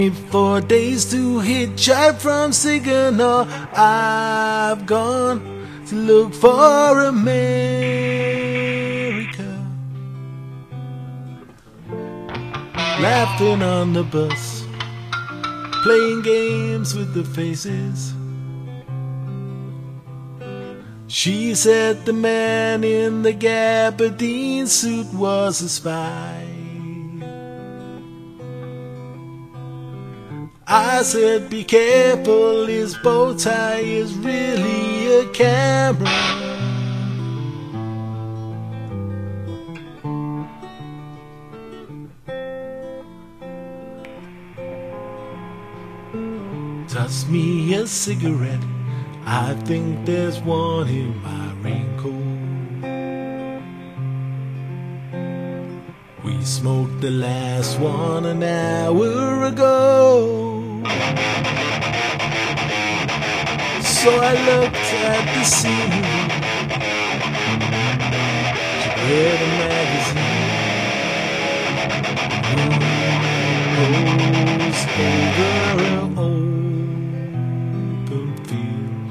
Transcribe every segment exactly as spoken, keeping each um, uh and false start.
Four days to hitchhike from Saginaw. I've gone to look for America. Laughing on the bus, playing games with the faces. She said the man in the gabardine suit was a spy. I said, be careful, his bow tie is really a camera. Toss me a cigarette, I think there's one in my raincoat. We smoked the last one an hour ago. So I looked at the ceiling, she read a magazine. Moon goes over an open field.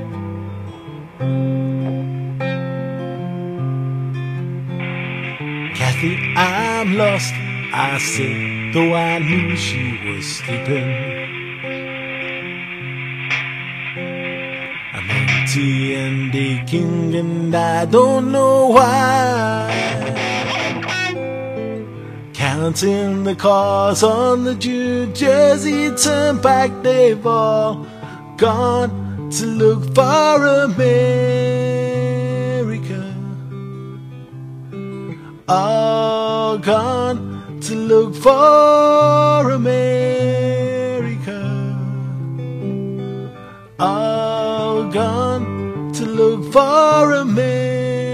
Kathy, I'm lost, I said, though I knew she was sleeping. I'm empty and aching and I don't know why. Counting the cars on the New Jersey Turnpike, they've all gone to look for America. All gone to look for America. All gone to look for America.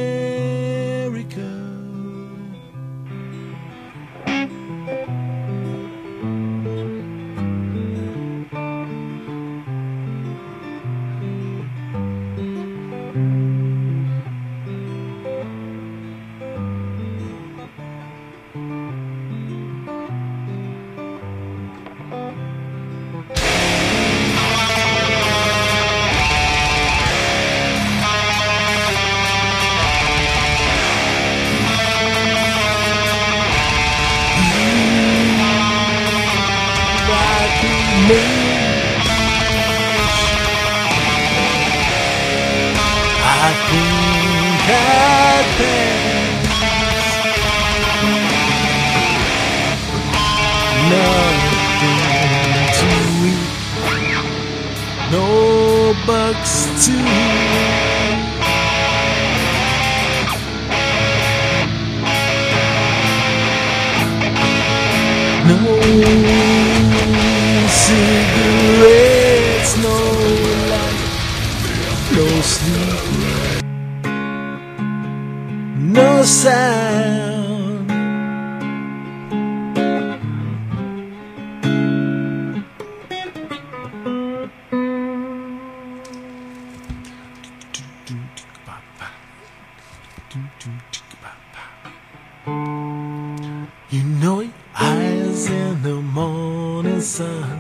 I think I'd pass. Nothing to eat, no bucks to eat. No cigarettes, no light, no sleep, no sound. You know your eyes in the morning sun.